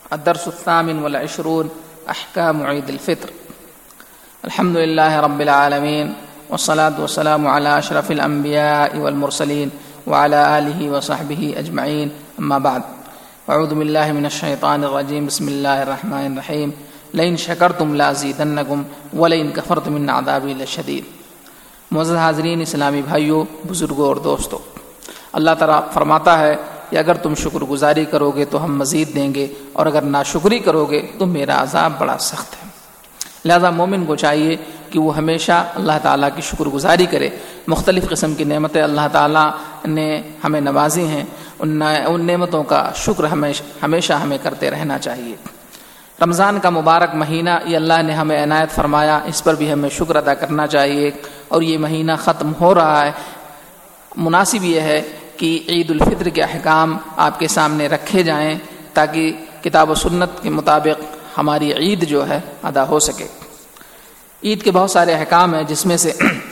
الدرس الثامن والعشرون أحكام عيد الفطر. الحمد لله رب العالمين والصلاة والسلام على أشرف الأنبياء والمرسلين وعلى آله وصحبه أجمعين، أما بعد. أعوذ بالله من الشيطان الرجيم. بسم الله الرحمن الرحيم. لئن شکرتم لازیدنکم ولئن کفرتم ان عذابی لشدید. معزز حاضرین، اسلامی بھائیوں، بزرگوں اور دوستوں، اللہ تعالیٰ فرماتا ہے کہ اگر تم شکر گزاری کرو گے تو ہم مزید دیں گے، اور اگر ناشکری کرو گے تو میرا عذاب بڑا سخت ہے. لہذا مومن کو چاہیے کہ وہ ہمیشہ اللہ تعالیٰ کی شکر گزاری کرے. مختلف قسم کی نعمتیں اللہ تعالیٰ نے ہمیں نوازی ہیں، ان نعمتوں کا شکر ہمیشہ ہمیں کرتے رہنا چاہیے. رمضان کا مبارک مہینہ یہ اللہ نے ہمیں عنایت فرمایا، اس پر بھی ہمیں شکر ادا کرنا چاہیے. اور یہ مہینہ ختم ہو رہا ہے، مناسب یہ ہے کہ عید الفطر کے احکام آپ کے سامنے رکھے جائیں تاکہ کتاب و سنت کے مطابق ہماری عید جو ہے ادا ہو سکے. عید کے بہت سارے احکام ہیں، جس میں سے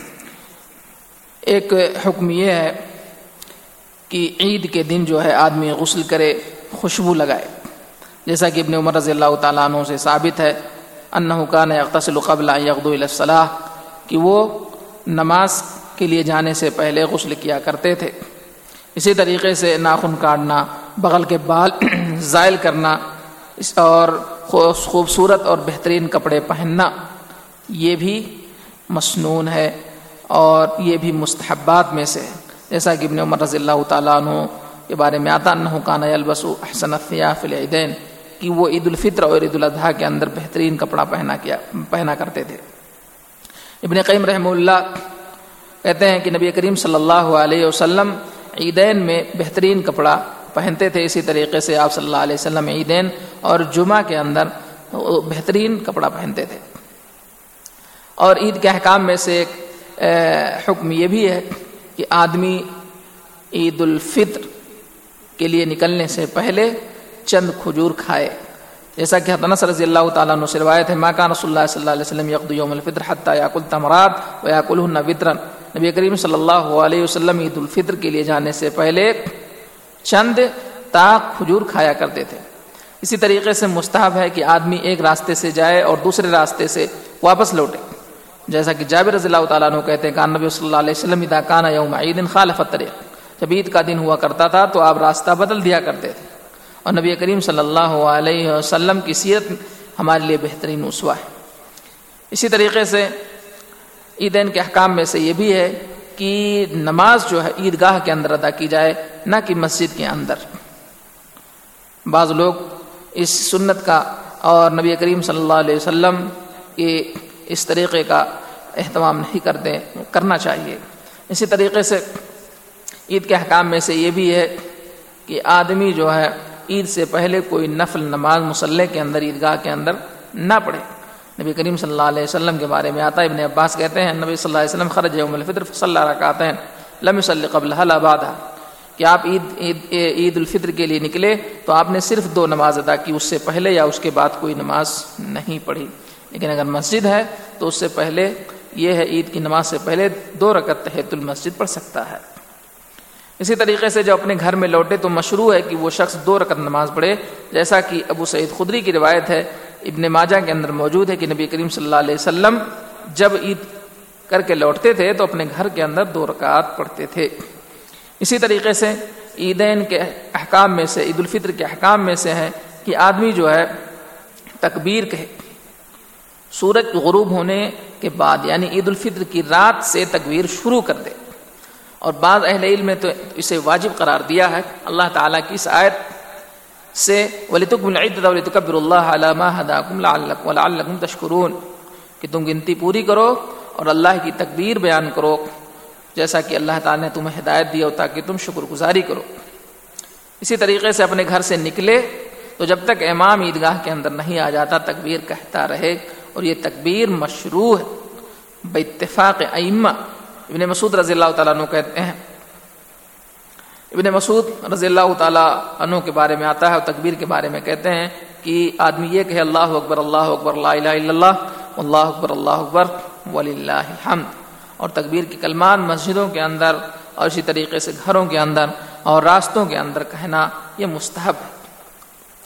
ایک حکم یہ ہے کہ عید کے دن جو ہے آدمی غسل کرے، خوشبو لگائے، جیسا کہ ابن عمر رضی اللہ تعالیٰ عنہ سے ثابت ہے انہ کان یغتسل قبل ان یغدو الی الصلاۃ، کہ وہ نماز کے لیے جانے سے پہلے غسل کیا کرتے تھے. اسی طریقے سے ناخن کاٹنا، بغل کے بال زائل کرنا اور خوبصورت اور بہترین کپڑے پہننا یہ بھی مسنون ہے اور یہ بھی مستحبات میں سے ہے. جیسا کہ ابن عمر رضی اللہ تعالیٰ عنہ کے بارے میں آتا انہ کان یلبس احسن الثياب فی العیدین، کہ وہ عید الفطر اور عید الاضحیٰ کے اندر بہترین کپڑا پہنا کرتے تھے. ابن قیم رحمہ اللہ کہتے ہیں کہ نبی کریم صلی اللہ علیہ وسلم عیدین میں بہترین کپڑا پہنتے تھے. اسی طریقے سے آپ صلی اللہ علیہ وسلم عیدین اور جمعہ کے اندر بہترین کپڑا پہنتے تھے. اور عید کے احکام میں سے ایک حکم یہ بھی ہے کہ آدمی عید الفطر کے لیے نکلنے سے پہلے چند کھجور کھائے. جیسا کہ انس رضی اللہ تعالیٰ عنہ سے روایت ہے، ما کان رسول اللہ صلی اللہ علیہ وسلم یغدو یوم الفطر حتی یاکل تمرات ویاکلہن وطرا. نبی کریم صلی اللہ علیہ وسلم عید الفطر کے لیے جانے سے پہلے چند تاق کھجور کھایا کرتے تھے. اسی طریقے سے مستحب ہے کہ آدمی ایک راستے سے جائے اور دوسرے راستے سے واپس لوٹے. جیسا کہ جابر رضی اللہ تعالیٰ عنہ کہتے ہیں کہ نبی صلی اللہ علیہ وسلم اذا کان یوم عید خالف الطریق، جب عید کا دن ہوا کرتا تھا تو آپ راستہ بدل دیا کرتے تھے. اور نبی کریم صلی اللہ علیہ وسلم کی سیرت ہمارے لیے بہترین اسوہ ہے. اسی طریقے سے عیدین کے احکام میں سے یہ بھی ہے کہ نماز جو ہے عیدگاہ کے اندر ادا کی جائے، نہ کہ مسجد کے اندر. بعض لوگ اس سنت کا اور نبی کریم صلی اللہ علیہ وسلم کے اس طریقے کا اہتمام نہیں کرتے، کرنا چاہیے. اسی طریقے سے عید کے احکام میں سے یہ بھی ہے کہ آدمی جو ہے عید سے پہلے کوئی نفل نماز مصلی کے اندر، عیدگاہ کے اندر نہ پڑھے. نبی کریم صلی اللہ علیہ وسلم کے بارے میں آتا ہے، ابن عباس کہتے ہیں نبی صلی اللہ علیہ وسلم خرج یوم الفطر فصلی رکعتین لم یصلی قبلها لا بعدها، کہ آپ عید الفطر کے لیے نکلے تو آپ نے صرف 2 نماز ادا کی، اس سے پہلے یا اس کے بعد کوئی نماز نہیں پڑھی. لیکن اگر مسجد ہے تو اس سے پہلے یہ ہے، عید کی نماز سے پہلے 2 رکعت تحیۃ المسجد پڑھ سکتا ہے. اسی طریقے سے جو اپنے گھر میں لوٹے تو مشروع ہے کہ وہ شخص 2 رکعت نماز پڑھے، جیسا کہ ابو سعید خدری کی روایت ہے، ابن ماجہ کے اندر موجود ہے کہ نبی کریم صلی اللہ علیہ وسلم جب عید کر کے لوٹتے تھے تو اپنے گھر کے اندر 2 رکعات پڑھتے تھے. اسی طریقے سے عیدین کے احکام میں سے، عید الفطر کے احکام میں سے ہے کہ آدمی جو ہے تکبیر کہے سورج غروب ہونے کے بعد، یعنی عید الفطر کی رات سے تکبیر شروع کر دے. اور بعض اہل علم نے تو اسے واجب قرار دیا ہے اللہ تعالیٰ کی اس آیت سے، وَلِتُكْمِلُوا الْعِدَّةَ وَلِتُكَبِّرُوا اللَّهَ عَلَى مَا هَدَاكُمْ وَلَعَلَّكُمْ تَشْكُرُونَ، کہ تم گنتی پوری کرو اور اللہ کی تکبیر بیان کرو جیسا کہ اللہ تعالیٰ نے تمہیں ہدایت دی ہو تاکہ تم شکر گزاری کرو. اسی طریقے سے اپنے گھر سے نکلے تو جب تک امام عیدگاہ کے اندر نہیں آ جاتا تکبیر کہتا رہے، اور یہ تکبیر مشروع ہے باتفاق ائمہ. ابن مسعود رضی اللہ تعالیٰ عنہ کہتے ہیں، ابن مسعود رضی اللہ تعالیٰ عنہ کے بارے میں آتا ہے اور تکبیر کے بارے میں کہتے ہیں کہ آدمی یہ کہے اللہ اکبر لا الہ الا اللہ اللہ اکبر وللہ الحمد. اور تکبیر کی کلمات مسجدوں کے اندر اور اسی طریقے سے گھروں کے اندر اور راستوں کے اندر کہنا یہ مستحب ہے.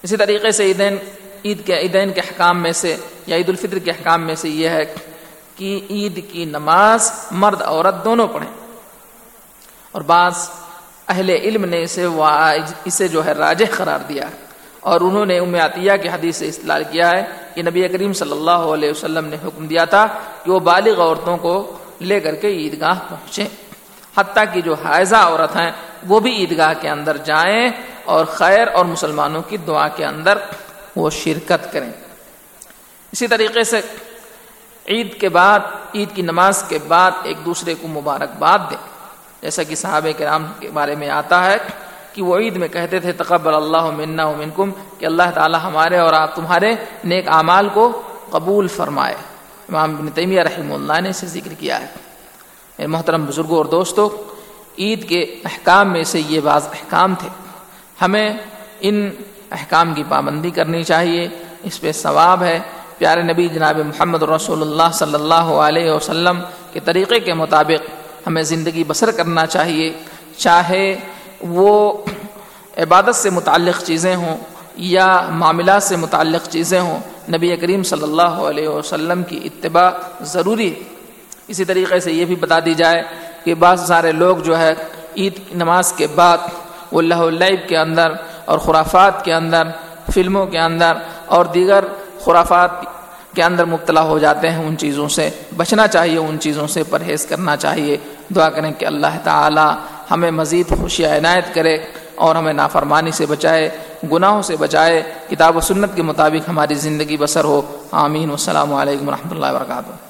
اسی طریقے سے عیدین کے احکام میں سے یا عید الفطر کے احکام میں سے یہ ہے کہ عید کی نماز مرد عورت دونوں پڑھیں، اور بعض اہل علم نے اسے جو ہے راجح قرار دیا، اور انہوں نے ام عطیہ کی حدیث سے استدلال کیا ہے کہ نبی کریم صلی اللہ علیہ وسلم نے حکم دیا تھا کہ وہ بالغ عورتوں کو لے کر کے عیدگاہ پہنچیں، حتیٰ کہ جو حائضہ عورت ہیں وہ بھی عیدگاہ کے اندر جائیں اور خیر اور مسلمانوں کی دعا کے اندر وہ شرکت کریں۔ اسی طریقے سے عید کے بعد، عید کی نماز کے بعد ایک دوسرے کو مبارکباد دیں، جیسا کہ صحابہ کرام کے بارے میں آتا ہے کہ وہ عید میں کہتے تھے تقبل اللہ منا ومنکم، کہ اللہ تعالی ہمارے اور آپ تمہارے نیک اعمال کو قبول فرمائے۔ امام ابن تیمیہ رحمہ اللہ نے اسے ذکر کیا ہے۔ میرے محترم بزرگوں اور دوستوں، عید کے احکام میں سے یہ بعض احکام تھے، ہمیں ان احکام کی پابندی کرنی چاہیے، اس پہ ثواب ہے۔ پیارے نبی جناب محمد رسول اللہ صلی اللہ علیہ وسلم کے طریقے کے مطابق ہمیں زندگی بسر کرنا چاہیے، چاہے وہ عبادت سے متعلق چیزیں ہوں یا معاملات سے متعلق چیزیں ہوں، نبی کریم صلی اللہ علیہ وسلم کی اتباع ضروری ہے۔ اسی طریقے سے یہ بھی بتا دی جائے کہ بعض سارے لوگ جو ہے عید کی نماز کے بعد وہ لہو و لعب کے اندر اور خرافات کے اندر، فلموں کے اندر اور دیگر خرافات کے اندر مبتلا ہو جاتے ہیں۔ ان چیزوں سے بچنا چاہیے، ان چیزوں سے پرہیز کرنا چاہیے۔ دعا کریں کہ اللہ تعالی ہمیں مزید خوشیاں عنایت کرے اور ہمیں نافرمانی سے بچائے، گناہوں سے بچائے، کتاب و سنت کے مطابق ہماری زندگی بسر ہو۔ آمین۔ والسلام علیکم ورحمۃ اللہ وبرکاتہ۔